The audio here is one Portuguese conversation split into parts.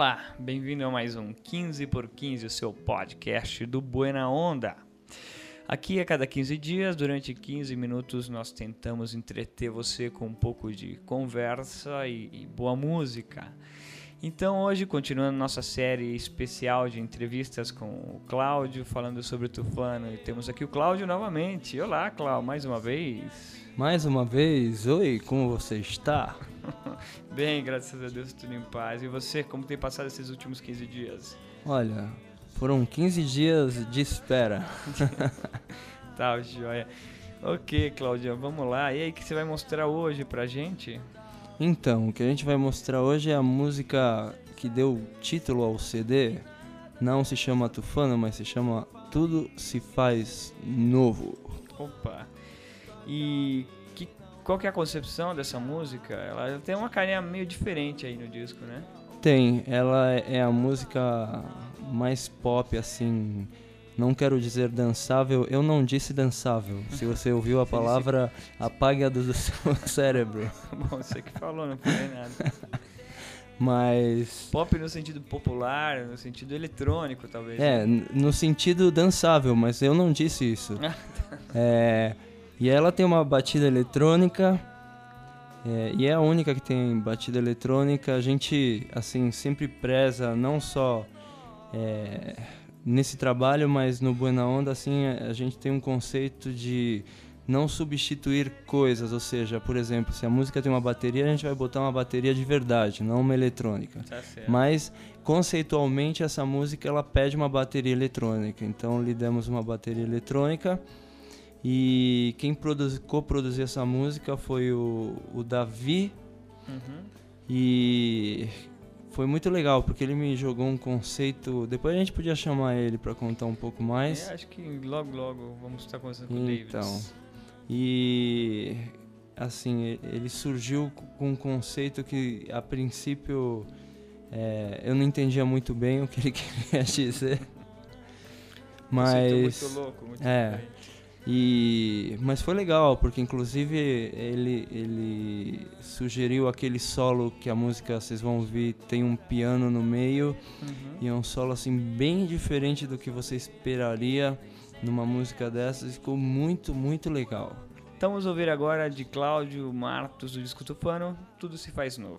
Olá, bem-vindo a mais um 15 por 15, o seu podcast do Buena Onda. Aqui a cada 15 dias, durante 15 minutos, nós tentamos entreter você com um pouco de conversa e boa música. Então hoje, continuando nossa série especial de entrevistas com o Cláudio, falando sobre o Tufano, e temos aqui o Cláudio novamente. Olá, Cláudio, mais uma vez. Mais uma vez, oi, como você está? Bem, graças a Deus, tudo em paz. E você, como tem passado esses últimos 15 dias? Olha, foram 15 dias de espera. Tá, joia. Ok, Cláudio, vamos lá. E aí, o que você vai mostrar hoje pra gente? Então, o que a gente vai mostrar hoje é a música que deu título ao CD. Não se chama Tufano, mas se chama Tudo Se Faz Novo. Opa! E qual que é a concepção dessa música? Ela tem uma carinha meio diferente aí no disco, né? Tem, ela é a música mais pop, assim, não quero dizer dançável, eu não disse dançável. Se você ouviu a palavra, apague-a do seu cérebro. Bom, você que falou, não falei nada. Mas... Pop no sentido popular, no sentido eletrônico, talvez. É, no sentido dançável, mas eu não disse isso. E ela tem uma batida eletrônica, e é a única que tem batida eletrônica. A gente, assim, sempre preza, não só nesse trabalho, mas no Buena Onda, assim, a gente tem um conceito de não substituir coisas. Ou seja, por exemplo, se a música tem uma bateria, a gente vai botar uma bateria de verdade, não uma eletrônica. Tá certo. Mas, conceitualmente, essa música ela pede uma bateria eletrônica. Então, lhe demos uma bateria eletrônica. E quem coproduziu essa música foi o Davi. Uhum. E foi muito legal, porque ele me jogou um conceito. Depois a gente podia chamar ele para contar um pouco mais. Acho que logo vamos estar conversando com o David. Então, e assim, ele surgiu com um conceito que a princípio eu não entendia muito bem o que ele queria dizer. Mas muito louco, muito diferente. Mas foi legal, porque inclusive ele sugeriu aquele solo que a música, vocês vão ouvir, tem um piano no meio. Uhum. E é um solo assim bem diferente do que você esperaria numa música dessas. Ficou muito, muito legal. Então vamos ouvir agora de Cláudio Martos, do disco Tufano, Tudo Se Faz Novo.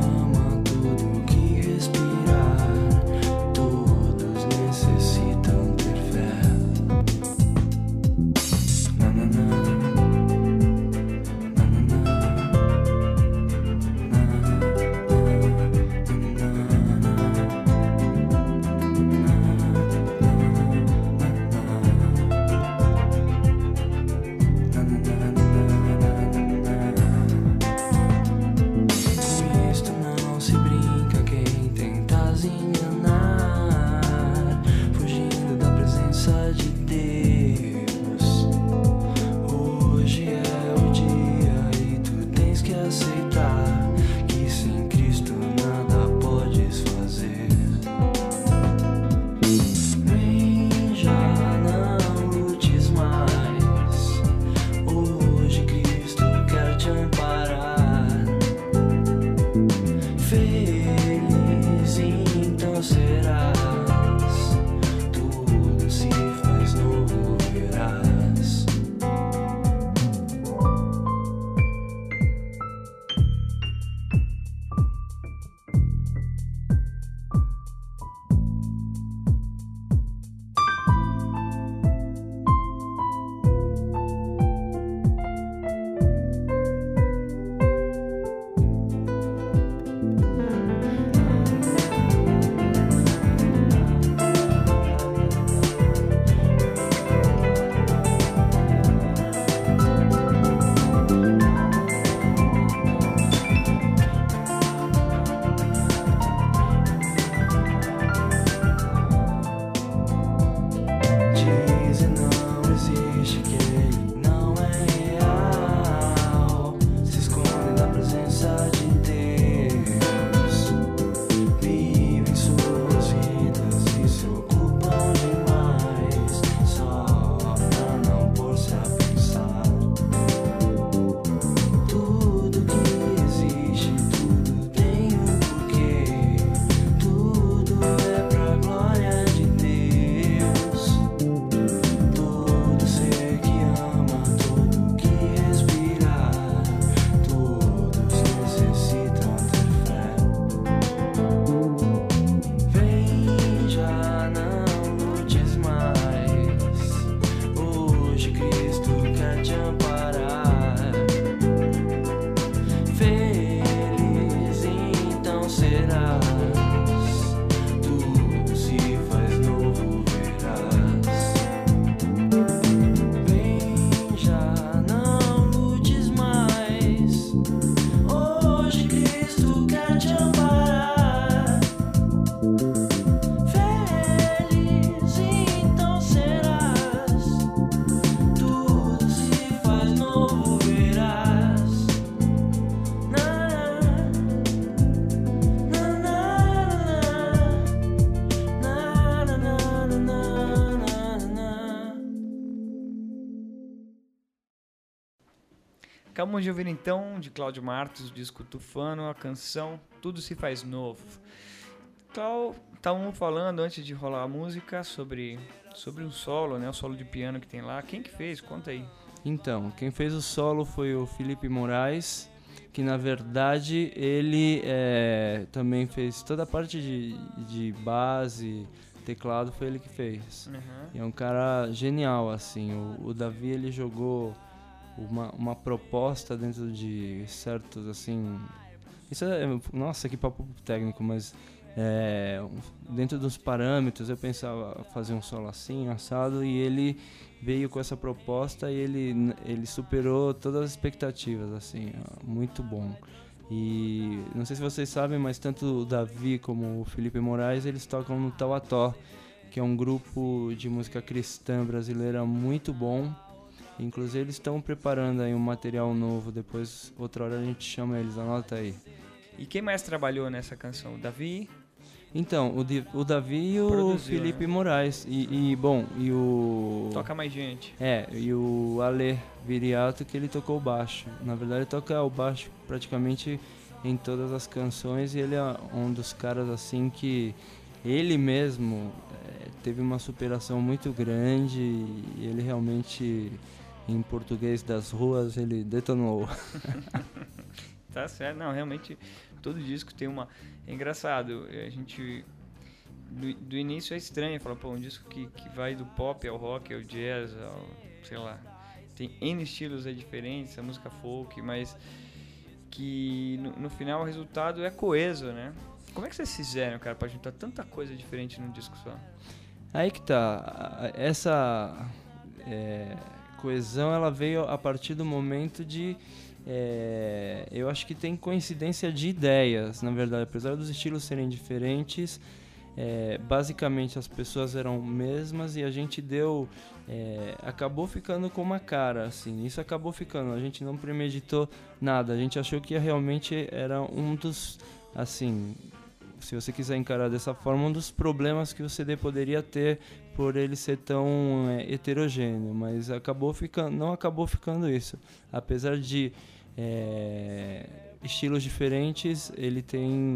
Todos necessitam Acabamos de ouvir então, de Cláudio Martos, o disco Tufano, a canção Tudo Se Faz Novo. Estavam falando antes de rolar a música sobre um solo, né? O solo de piano que tem lá. Quem que fez? Conta aí. Então, quem fez o solo foi o Felipe Moraes, que na verdade ele também fez toda a parte de base, teclado, foi ele que fez. E é um cara genial, assim. O Davi, ele jogou uma proposta dentro de certos, assim... Isso nossa, que papo técnico, mas... dentro dos parâmetros eu pensava fazer um solo assim, assado, e ele veio com essa proposta e ele superou todas as expectativas, assim, muito bom. E não sei se vocês sabem, mas tanto o Davi como o Felipe Moraes, eles tocam no Tauató, que é um grupo de música cristã brasileira muito bom. Inclusive eles estão preparando aí um material novo, depois outra hora a gente chama eles, anota aí. E quem mais trabalhou nessa canção? O Davi? Então, o Davi e o Felipe, né? Moraes. E o... Toca mais gente. E o Ale Viriato, que ele tocou o baixo. Na verdade, ele toca o baixo praticamente em todas as canções, e ele é um dos caras, assim, que ele mesmo teve uma superação muito grande, e ele realmente, em português das ruas, ele detonou. Tá certo, não, realmente todo disco tem uma... É engraçado, a gente do início é estranho, falar, pô, um disco que vai do pop ao rock, ao jazz, ao, sei lá, tem N estilos diferentes, a música folk, mas que no final o resultado é coeso, né? Como é que vocês fizeram, cara, pra juntar tanta coisa diferente num disco só? Aí que tá, essa coesão, ela veio a partir do momento de... eu acho que tem coincidência de ideias, na verdade, apesar dos estilos serem diferentes, basicamente as pessoas eram mesmas, e a gente acabou ficando com uma cara, assim, isso acabou ficando, a gente não premeditou nada, a gente achou que realmente era um dos, assim, se você quiser encarar dessa forma, um dos problemas que o CD poderia ter por ele ser tão heterogêneo, mas não acabou ficando isso, apesar de estilos diferentes, ele tem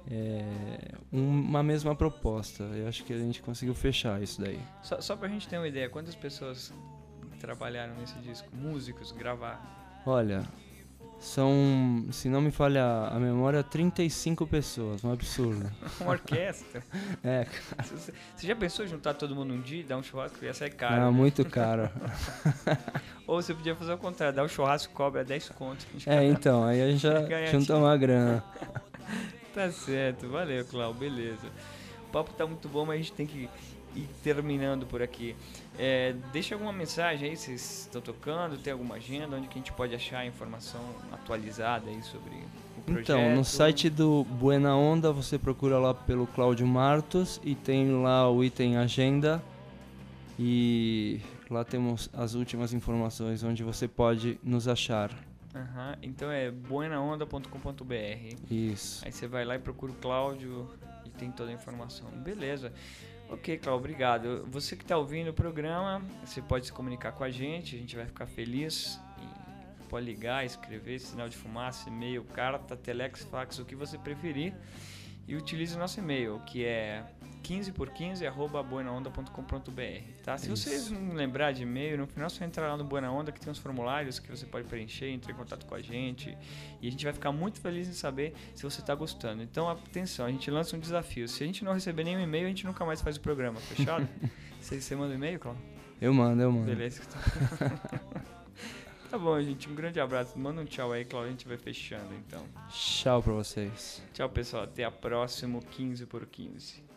uma mesma proposta. Eu acho que a gente conseguiu fechar isso daí. Só pra gente ter uma ideia, quantas pessoas trabalharam nesse disco? Músicos, gravar? Olha, são, se não me falha a memória, 35 pessoas, um absurdo. Uma orquestra? Você já pensou em juntar todo mundo um dia e dar um churrasco? Ia sair caro. Não, né? Muito caro. Ou você podia fazer o contrário, dar um churrasco, cobra 10 contos. Então, aí a gente já junta uma grana. Tá certo, valeu, Cláudio, beleza. O papo tá muito bom, mas a gente tem que ir terminando por aqui. Deixa alguma mensagem aí, vocês estão tocando, tem alguma agenda, onde que a gente pode achar a informação atualizada aí sobre o projeto? Então, no site do Buena Onda, você procura lá pelo Cláudio Martos e tem lá o item agenda, e lá temos as últimas informações onde você pode nos achar. Então é buenaonda.com.br. Isso. Aí você vai lá e procura o Cláudio e tem toda a informação. Beleza. Ok, Cláudio, obrigado. Você que está ouvindo o programa, você pode se comunicar com a gente vai ficar feliz. Pode ligar, escrever, sinal de fumaça, e-mail, carta, telex, fax, o que você preferir. E utilize o nosso e-mail, que é 15por15@buenaonda.com.br, tá? Se vocês não lembrar de e-mail, no final você entra lá no Buena Onda, que tem uns formulários que você pode preencher, entrar em contato com a gente, e a gente vai ficar muito feliz em saber se você está gostando. Então, atenção, a gente lança um desafio. Se a gente não receber nenhum e-mail, a gente nunca mais faz o programa, fechado? Você manda um e-mail, Cláudio? Eu mando. Beleza. Tá bom, gente. Um grande abraço. Manda um tchau aí, Cláudio. A gente vai fechando, então. Tchau pra vocês. Tchau, pessoal. Até a próxima 15 por 15.